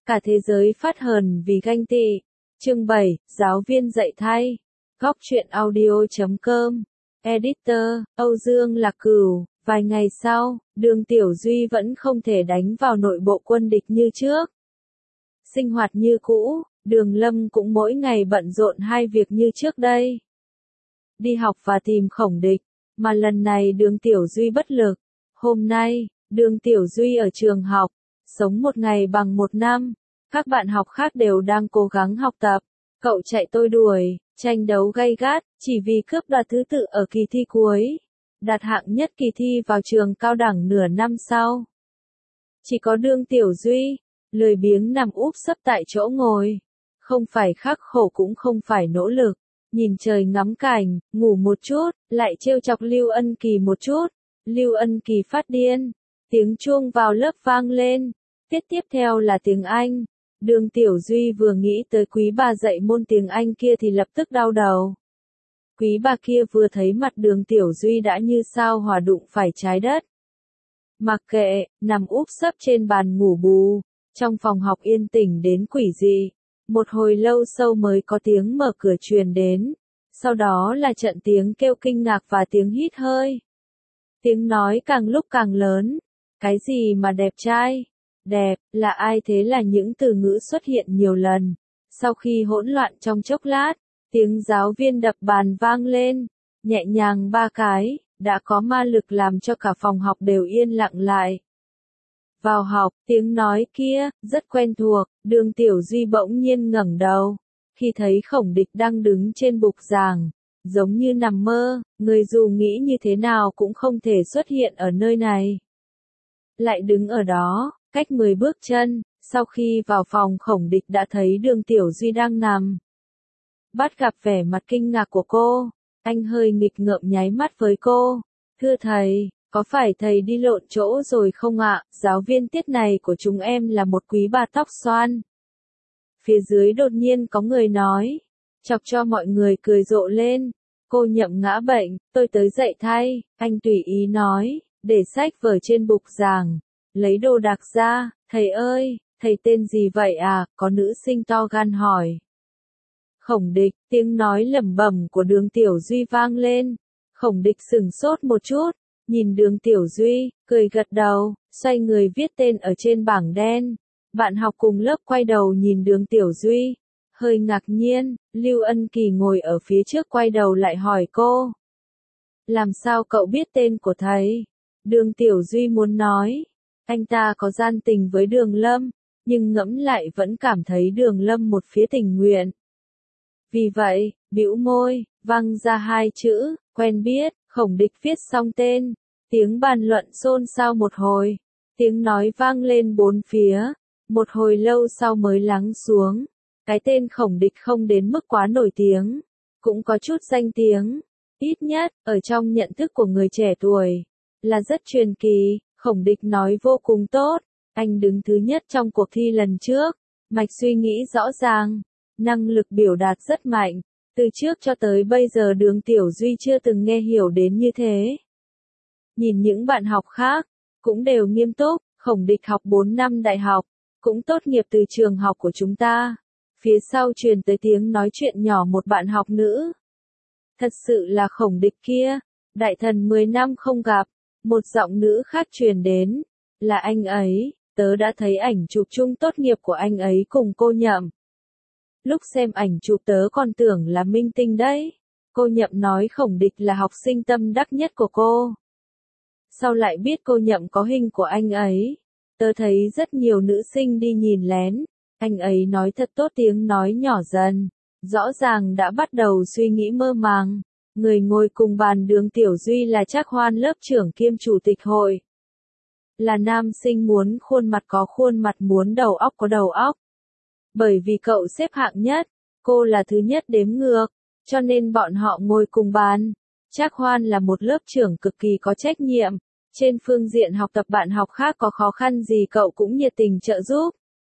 Cả thế giới phát hờn vì ganh tị. Chương 7, giáo viên dạy thay. Góc truyện audio.com. Editor, Âu Dương Lạc Cửu. Vài ngày sau, Đường Tiểu Duy vẫn không thể đánh vào nội bộ quân địch như trước. Sinh hoạt như cũ, Đường Lâm cũng mỗi ngày bận rộn hai việc như trước đây. Đi học và tìm Khổng Địch, mà lần này Đường Tiểu Duy bất lực. Hôm nay, Đường Tiểu Duy ở trường học, sống một ngày bằng một năm. Các bạn học khác đều đang cố gắng học tập. Cậu chạy tôi đuổi, tranh đấu gay gắt, chỉ vì cướp đoạt thứ tự ở kỳ thi cuối. Đạt hạng nhất kỳ thi vào trường cao đẳng nửa năm sau. Chỉ có Đường Tiểu Duy, lười biếng nằm úp sấp tại chỗ ngồi. Không phải khắc khổ cũng không phải nỗ lực. Nhìn trời ngắm cảnh, ngủ một chút, lại trêu chọc Lưu Ân Kỳ một chút. Lưu Ân Kỳ phát điên. Tiếng chuông vào lớp vang lên. Tiết tiếp theo là tiếng Anh. Đường Tiểu Duy vừa nghĩ tới quý bà dạy môn tiếng Anh kia thì lập tức đau đầu. Quý bà kia vừa thấy mặt Đường Tiểu Duy đã như sao hỏa đụng phải trái đất. Mặc kệ, nằm úp sấp trên bàn ngủ bù. Trong phòng học yên tĩnh đến quỷ dị. Một hồi lâu sau mới có tiếng mở cửa truyền đến. Sau đó là trận tiếng kêu kinh ngạc và tiếng hít hơi. Tiếng nói càng lúc càng lớn. Cái gì mà đẹp trai? Đẹp, là ai thế là những từ ngữ xuất hiện nhiều lần. Sau khi hỗn loạn trong chốc lát, tiếng giáo viên đập bàn vang lên. Nhẹ nhàng 3 cái, đã có ma lực làm cho cả phòng học đều yên lặng lại. Vào học, tiếng nói kia, rất quen thuộc, Đường Tiểu Duy bỗng nhiên ngẩng đầu. Khi thấy Khổng Địch đang đứng trên bục giảng, giống như nằm mơ, người dù nghĩ như thế nào cũng không thể xuất hiện ở nơi này. Lại đứng ở đó, cách 10 bước chân, sau khi vào phòng Khổng Địch đã thấy Đường Tiểu Duy đang nằm. Bắt gặp vẻ mặt kinh ngạc của cô, anh hơi nghịch ngợm nháy mắt với cô. Thưa thầy, có phải thầy đi lộn chỗ rồi không ạ? Giáo viên tiết này của chúng em là một quý bà tóc xoăn. Phía dưới đột nhiên có người nói, chọc cho mọi người cười rộ lên. Cô Nhậm ngã bệnh, tôi tới dạy thay, anh tùy ý nói, để sách vở trên bục giảng, lấy đồ đạc ra, thầy ơi, thầy tên gì vậy à? Có nữ sinh to gan hỏi. Khổng Địch, tiếng nói lẩm bẩm của Đường Tiểu Duy vang lên. Khổng Địch sửng sốt một chút, nhìn Đường Tiểu Duy, cười gật đầu, xoay người viết tên ở trên bảng đen. Bạn học cùng lớp quay đầu nhìn Đường Tiểu Duy, hơi ngạc nhiên. Lưu Ân Kỳ ngồi ở phía trước quay đầu lại hỏi cô. Làm sao cậu biết tên của thầy? Đường Tiểu Duy muốn nói, anh ta có gian tình với Đường Lâm, nhưng ngẫm lại vẫn cảm thấy Đường Lâm một phía tình nguyện. Vì vậy, bĩu môi, văng ra 2 chữ, quen biết. Khổng Địch viết xong tên, tiếng bàn luận xôn xao một hồi, tiếng nói vang lên bốn phía, một hồi lâu sau mới lắng xuống. Cái tên Khổng Địch không đến mức quá nổi tiếng, cũng có chút danh tiếng, ít nhất, ở trong nhận thức của người trẻ tuổi, là rất truyền kỳ. Khổng Địch nói vô cùng tốt, anh đứng thứ nhất trong cuộc thi lần trước, mạch suy nghĩ rõ ràng, năng lực biểu đạt rất mạnh. Từ trước cho tới bây giờ Đường Tiểu Duy chưa từng nghe hiểu đến như thế. Nhìn những bạn học khác, cũng đều nghiêm túc. Khổng Địch học 4 năm đại học, cũng tốt nghiệp từ trường học của chúng ta. Phía sau truyền tới tiếng nói chuyện nhỏ một bạn học nữ. Thật sự là Khổng Địch kia, đại thần 10 năm không gặp. Một giọng nữ khác truyền đến, là anh ấy, tớ đã thấy ảnh chụp chung tốt nghiệp của anh ấy cùng cô Nhậm. Lúc xem ảnh chụp tớ còn tưởng là minh tinh đấy. Cô Nhậm nói Khổng Địch là học sinh tâm đắc nhất của cô. Sau lại biết cô Nhậm có hình của anh ấy. Tớ thấy rất nhiều nữ sinh đi nhìn lén. Anh ấy nói thật tốt, tiếng nói nhỏ dần. Rõ ràng đã bắt đầu suy nghĩ mơ màng. Người ngồi cùng bàn Đường Tiểu Duy là Trác Hoan, lớp trưởng kiêm chủ tịch hội. Là nam sinh muốn khuôn mặt có khuôn mặt, muốn đầu óc có đầu óc. Bởi vì cậu xếp hạng nhất, cô là thứ nhất đếm ngược, cho nên bọn họ ngồi cùng bàn. Trác Hoan là một lớp trưởng cực kỳ có trách nhiệm, trên phương diện học tập bạn học khác có khó khăn gì cậu cũng nhiệt tình trợ giúp.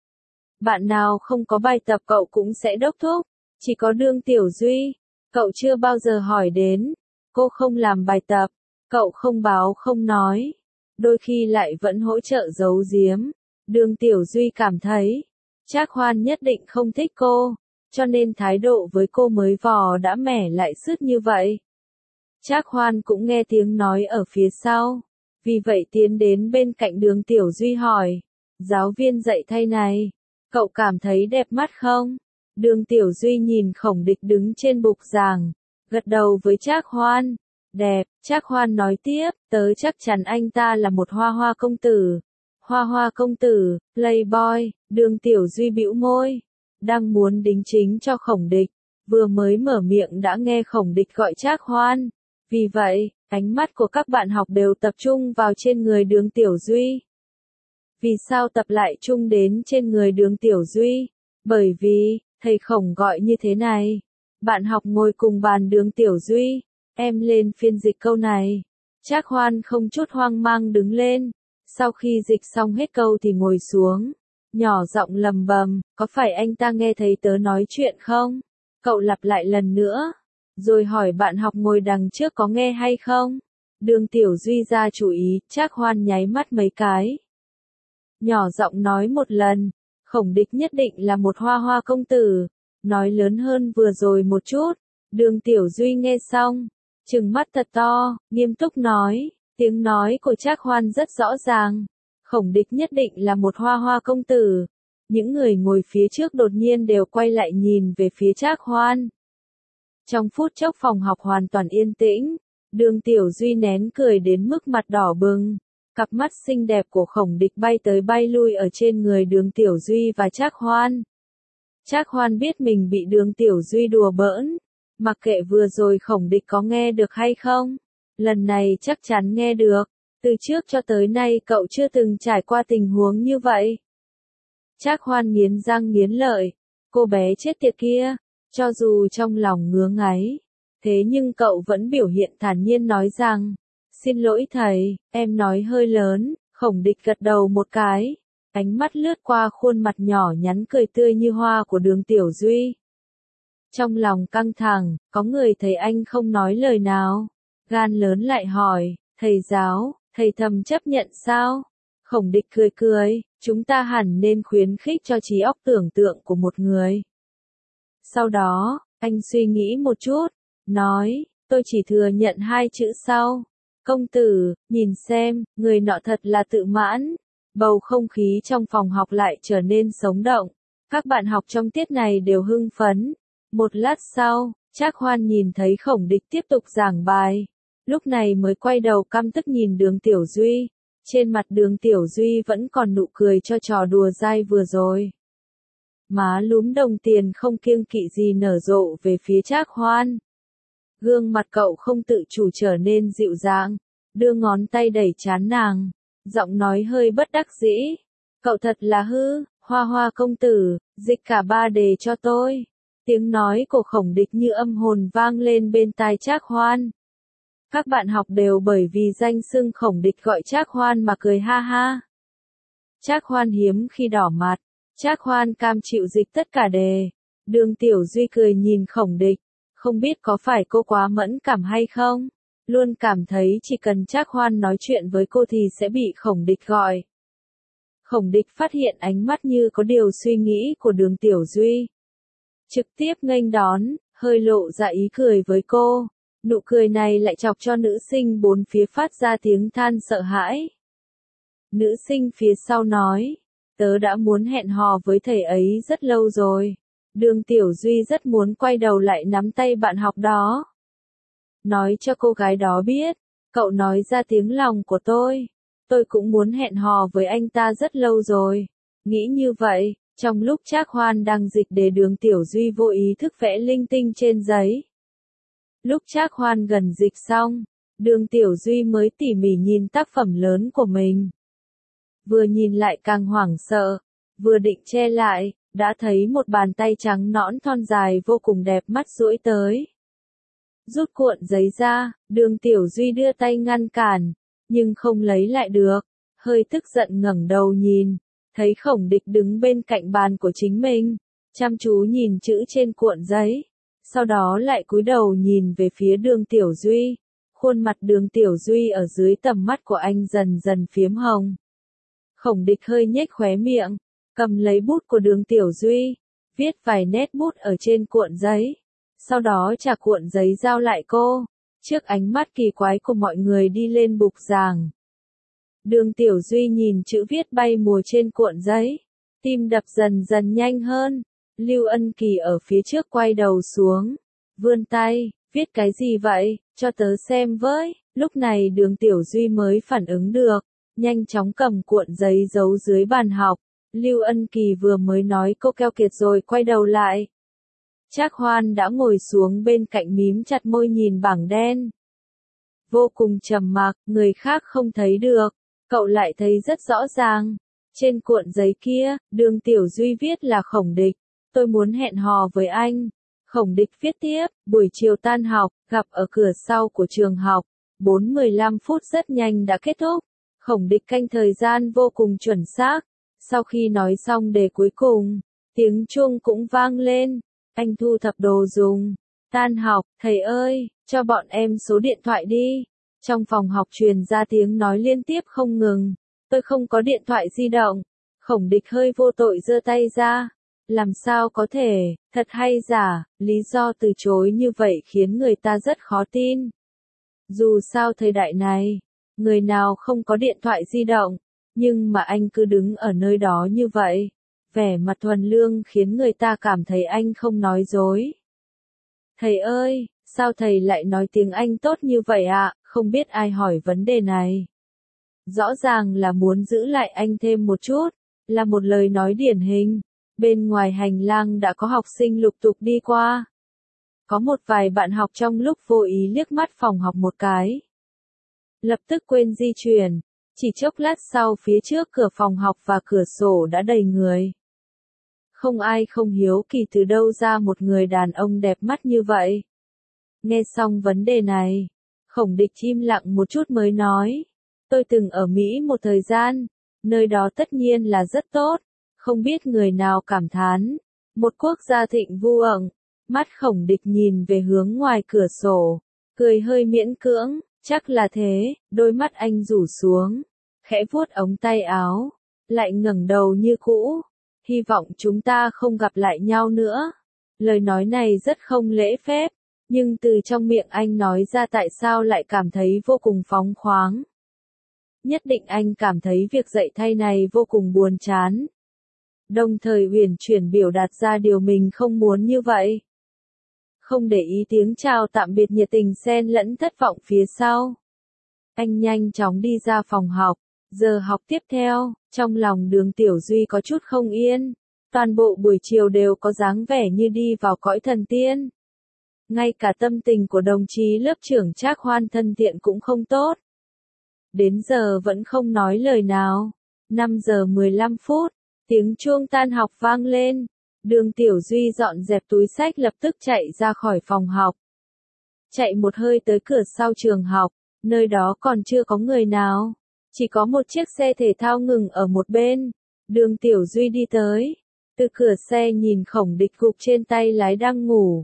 Bạn nào không có bài tập cậu cũng sẽ đốc thúc, chỉ có Đường Tiểu Duy, cậu chưa bao giờ hỏi đến. Cô không làm bài tập, cậu không báo không nói, đôi khi lại vẫn hỗ trợ giấu giếm. Đường Tiểu Duy cảm thấy, Trác Hoan nhất định không thích cô, cho nên thái độ với cô mới vò đã mẻ lại sứt như vậy. Trác Hoan cũng nghe tiếng nói ở phía sau, vì vậy tiến đến bên cạnh Đường Tiểu Duy hỏi, giáo viên dạy thay này, cậu cảm thấy đẹp mắt không? Đường Tiểu Duy nhìn Khổng Địch đứng trên bục giảng, gật đầu với Trác Hoan, đẹp. Trác Hoan nói tiếp, tớ chắc chắn anh ta là một hoa hoa công tử. Hoa hoa công tử, playboy. Đường Tiểu Duy bĩu môi, đang muốn đính chính cho Khổng Địch, vừa mới mở miệng đã nghe Khổng Địch gọi Trác Hoan. Vì vậy, ánh mắt của các bạn học đều tập trung vào trên người Đường Tiểu Duy. Vì sao tập lại chung đến trên người Đường Tiểu Duy? Bởi vì, thầy Khổng gọi như thế này. Bạn học ngồi cùng bàn Đường Tiểu Duy, em lên phiên dịch câu này. Trác Hoan không chút hoang mang đứng lên, sau khi dịch xong hết câu thì ngồi xuống, nhỏ giọng lầm bầm, có phải anh ta nghe thấy tớ nói chuyện không? Cậu lặp lại lần nữa, rồi hỏi bạn học ngồi đằng trước có nghe hay không? Đường Tiểu Duy ra chủ ý, Trác Hoan nháy mắt mấy cái. Nhỏ giọng nói một lần, Khổng Địch nhất định là một hoa hoa công tử, nói lớn hơn vừa rồi một chút. Đường Tiểu Duy nghe xong, trừng mắt thật to, nghiêm túc nói, tiếng nói của Trác Hoan rất rõ ràng. Khổng Địch nhất định là một hoa hoa công tử. Những người ngồi phía trước đột nhiên đều quay lại nhìn về phía Trác Hoan. Trong phút chốc phòng học hoàn toàn yên tĩnh, Đường Tiểu Duy nén cười đến mức mặt đỏ bừng. Cặp mắt xinh đẹp của Khổng Địch bay tới bay lui ở trên người Đường Tiểu Duy và Trác Hoan. Trác Hoan biết mình bị Đường Tiểu Duy đùa bỡn, mặc kệ vừa rồi Khổng Địch có nghe được hay không, lần này chắc chắn nghe được, từ trước cho tới nay cậu chưa từng trải qua tình huống như vậy. Trác Hoan nghiến răng nghiến lợi, cô bé chết tiệt kia, cho dù trong lòng ngứa ngáy, thế nhưng cậu vẫn biểu hiện thản nhiên nói rằng, xin lỗi thầy, em nói hơi lớn. Khổng Địch gật đầu một cái, ánh mắt lướt qua khuôn mặt nhỏ nhắn cười tươi như hoa của Đường Tiểu Duy. Trong lòng căng thẳng, có người thấy anh không nói lời nào, gan lớn lại hỏi, thầy giáo, thầy thầm chấp nhận sao? Khổng Địch cười cười, chúng ta hẳn nên khuyến khích cho trí óc tưởng tượng của một người. Sau đó, anh suy nghĩ một chút, nói, tôi chỉ thừa nhận hai chữ sau. Công tử, nhìn xem, người nọ thật là tự mãn. Bầu không khí trong phòng học lại trở nên sống động. Các bạn học trong tiết này đều hưng phấn. Một lát sau, Trác Hoan nhìn thấy Khổng Địch tiếp tục giảng bài. Lúc này mới quay đầu căm tức nhìn Đường Tiểu Duy. Trên mặt Đường Tiểu Duy vẫn còn nụ cười cho trò đùa dai vừa rồi. Má lúm đồng tiền không kiêng kỵ gì nở rộ về phía Trác Hoan. Gương mặt cậu không tự chủ trở nên dịu dàng, đưa ngón tay đẩy trán nàng, giọng nói hơi bất đắc dĩ. Cậu thật là hư, hoa hoa công tử, dịch cả ba đề cho tôi. Tiếng nói của Khổng Địch như âm hồn vang lên bên tai Trác Hoan. Các bạn học đều bởi vì danh xưng Khổng Địch gọi Trác Hoan mà cười ha ha. Trác Hoan hiếm khi đỏ mặt, Trác Hoan cam chịu dịch tất cả đề. Đường Tiểu Duy cười nhìn Khổng Địch, không biết có phải cô quá mẫn cảm hay không, luôn cảm thấy chỉ cần Trác Hoan nói chuyện với cô thì sẽ bị Khổng Địch gọi. Khổng Địch phát hiện ánh mắt như có điều suy nghĩ của Đường Tiểu Duy. Trực tiếp nghênh đón, hơi lộ ra ý cười với cô. Nụ cười này lại chọc cho nữ sinh bốn phía phát ra tiếng than sợ hãi. Nữ sinh phía sau nói, tớ đã muốn hẹn hò với thầy ấy rất lâu rồi. Đường Tiểu Duy rất muốn quay đầu lại nắm tay bạn học đó. Nói cho cô gái đó biết, cậu nói ra tiếng lòng của tôi. Tôi cũng muốn hẹn hò với anh ta rất lâu rồi. Nghĩ như vậy, trong lúc Trác Hoan đang dịch đề Đường Tiểu Duy vô ý thức vẽ linh tinh trên giấy. Lúc Trác Hoan gần dịch xong, Đường Tiểu Duy mới tỉ mỉ nhìn tác phẩm lớn của mình. Vừa nhìn lại càng hoảng sợ, vừa định che lại, đã thấy một bàn tay trắng nõn thon dài vô cùng đẹp mắt duỗi tới. Rút cuộn giấy ra, Đường Tiểu Duy đưa tay ngăn cản, nhưng không lấy lại được, hơi tức giận ngẩng đầu nhìn, thấy Khổng Địch đứng bên cạnh bàn của chính mình, chăm chú nhìn chữ trên cuộn giấy, sau đó lại cúi đầu nhìn về phía Đường Tiểu Duy. Khuôn mặt Đường Tiểu Duy ở dưới tầm mắt của anh dần dần phiếm hồng. Khổng Địch hơi nhếch khóe miệng, cầm lấy bút của Đường Tiểu Duy, viết vài nét bút ở trên cuộn giấy, sau đó trả cuộn giấy giao lại cô, trước ánh mắt kỳ quái của mọi người đi lên bục giảng. Đường Tiểu Duy nhìn chữ viết bay mùa trên cuộn giấy, tim đập dần dần nhanh hơn. Lưu Ân Kỳ ở phía trước quay đầu xuống, vươn tay, viết cái gì vậy, cho tớ xem với. Lúc này Đường Tiểu Duy mới phản ứng được, nhanh chóng cầm cuộn giấy giấu dưới bàn học. Lưu Ân Kỳ vừa mới nói cô keo kiệt rồi quay đầu lại. Trác Hoan đã ngồi xuống bên cạnh mím chặt môi nhìn bảng đen. Vô cùng trầm mặc, người khác không thấy được, cậu lại thấy rất rõ ràng. Trên cuộn giấy kia, Đường Tiểu Duy viết là Khổng Địch, tôi muốn hẹn hò với anh. Khổng Địch viết tiếp, buổi chiều tan học, gặp ở cửa sau của trường học, 4:15 phút rất nhanh đã kết thúc. Khổng Địch canh thời gian vô cùng chuẩn xác. Sau khi nói xong đề cuối cùng, tiếng chuông cũng vang lên. Anh thu thập đồ dùng. Tan học, thầy ơi, cho bọn em số điện thoại đi. Trong phòng học truyền ra tiếng nói liên tiếp không ngừng. Tôi không có điện thoại di động. Khổng Địch hơi vô tội giơ tay ra. Làm sao có thể, thật hay giả, lý do từ chối như vậy khiến người ta rất khó tin. Dù sao thời đại này, người nào không có điện thoại di động, nhưng mà anh cứ đứng ở nơi đó như vậy. Vẻ mặt thuần lương khiến người ta cảm thấy anh không nói dối. Thầy ơi, sao thầy lại nói tiếng Anh tốt như vậy ạ? Không biết ai hỏi vấn đề này. Rõ ràng là muốn giữ lại anh thêm một chút, là một lời nói điển hình. Bên ngoài hành lang đã có học sinh lục tục đi qua. Có một vài bạn học trong lúc vô ý liếc mắt phòng học một cái. Lập tức quên di chuyển, chỉ chốc lát sau phía trước cửa phòng học và cửa sổ đã đầy người. Không ai không hiếu kỳ từ đâu ra một người đàn ông đẹp mắt như vậy. Nghe xong vấn đề này, Khổng Địch im lặng một chút mới nói. Tôi từng ở Mỹ một thời gian, nơi đó tất nhiên là rất tốt, không biết người nào cảm thán. Một quốc gia thịnh vượng, mắt Khổng Địch nhìn về hướng ngoài cửa sổ, cười hơi miễn cưỡng, chắc là thế, đôi mắt anh rủ xuống, khẽ vuốt ống tay áo, lại ngẩng đầu như cũ. Hy vọng chúng ta không gặp lại nhau nữa. Lời nói này rất không lễ phép, nhưng từ trong miệng anh nói ra tại sao lại cảm thấy vô cùng phóng khoáng. Nhất định anh cảm thấy việc dạy thay này vô cùng buồn chán. Đồng thời huyền chuyển biểu đạt ra điều mình không muốn như vậy. Không để ý tiếng chào tạm biệt nhiệt tình xen lẫn thất vọng phía sau. Anh nhanh chóng đi ra phòng học. Giờ học tiếp theo, trong lòng Đường Tiểu Duy có chút không yên. Toàn bộ buổi chiều đều có dáng vẻ như đi vào cõi thần tiên. Ngay cả tâm tình của đồng chí lớp trưởng Trác Hoan thân thiện cũng không tốt. Đến giờ vẫn không nói lời nào. 5:15 phút, tiếng chuông tan học vang lên. Đường Tiểu Duy dọn dẹp túi xách lập tức chạy ra khỏi phòng học. Chạy một hơi tới cửa sau trường học, nơi đó còn chưa có người nào. Chỉ có một chiếc xe thể thao ngừng ở một bên. Đường Tiểu Duy đi tới. Từ cửa xe nhìn Khổng Địch gục trên tay lái đang ngủ.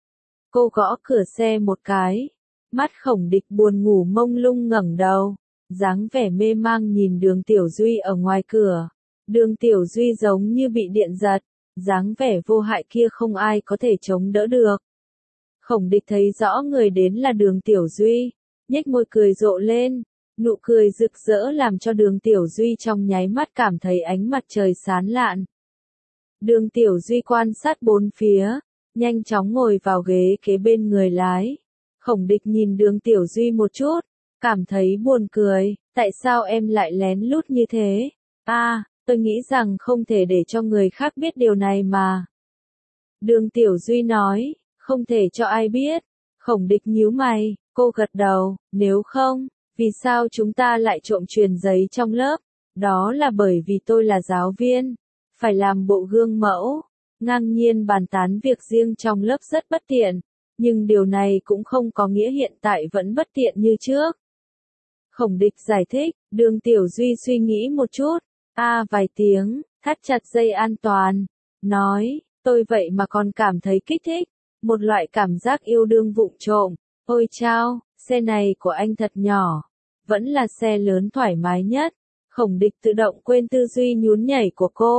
Cô gõ cửa xe một cái. Mắt Khổng Địch buồn ngủ mông lung ngẩng đầu. Dáng vẻ mê mang nhìn Đường Tiểu Duy ở ngoài cửa. Đường Tiểu Duy giống như bị điện giật. Dáng vẻ vô hại kia không ai có thể chống đỡ được. Khổng Địch thấy rõ người đến là Đường Tiểu Duy. Nhếch môi cười rộ lên. Nụ cười rực rỡ làm cho Đường Tiểu Duy trong nháy mắt cảm thấy ánh mặt trời sáng lạn. Đường Tiểu Duy quan sát bốn phía, nhanh chóng ngồi vào ghế kế bên người lái. Khổng Địch nhìn Đường Tiểu Duy một chút, cảm thấy buồn cười, tại sao em lại lén lút như thế? Tôi nghĩ rằng không thể để cho người khác biết điều này mà. Đường Tiểu Duy nói, không thể cho ai biết. Khổng Địch nhíu mày, cô gật đầu, nếu không, vì sao chúng ta lại trộm truyền giấy trong lớp? Đó là bởi vì tôi là giáo viên, phải làm bộ gương mẫu. Ngang nhiên bàn tán việc riêng trong lớp rất bất tiện, nhưng điều này cũng không có nghĩa hiện tại vẫn bất tiện như trước. Khổng Địch giải thích, Đường Tiểu Duy suy nghĩ một chút, vài tiếng, thắt chặt dây an toàn, nói, tôi vậy mà còn cảm thấy kích thích, một loại cảm giác yêu đương vụng trộm. Ôi chao, xe này của anh thật nhỏ, vẫn là xe lớn thoải mái nhất. Khổng Địch tự động quên tư duy nhún nhảy của cô,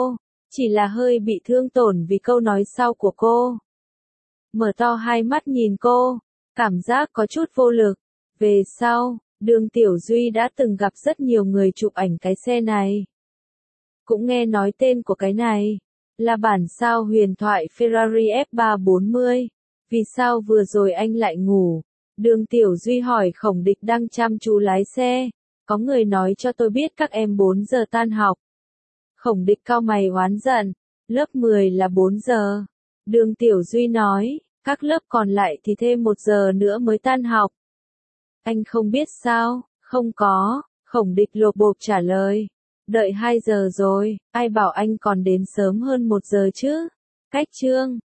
chỉ là hơi bị thương tổn vì câu nói sau của cô. Mở to hai mắt nhìn cô, cảm giác có chút vô lực. Về sau, Đường Tiểu Duy đã từng gặp rất nhiều người chụp ảnh cái xe này. Cũng nghe nói tên của cái này, là bản sao huyền thoại Ferrari F340. Vì sao vừa rồi anh lại ngủ? Đường Tiểu Duy hỏi Khổng Địch đang chăm chú lái xe. Có người nói cho tôi biết các em 4 giờ tan học. Khổng Địch cau mày oán giận, lớp 10 là 4 giờ. Đường Tiểu Duy nói, các lớp còn lại thì thêm 1 giờ nữa mới tan học. Anh không biết sao? Không có, Khổng Địch lộp bộp trả lời. Đợi 2 giờ rồi, ai bảo anh còn đến sớm hơn 1 giờ chứ? Cách chương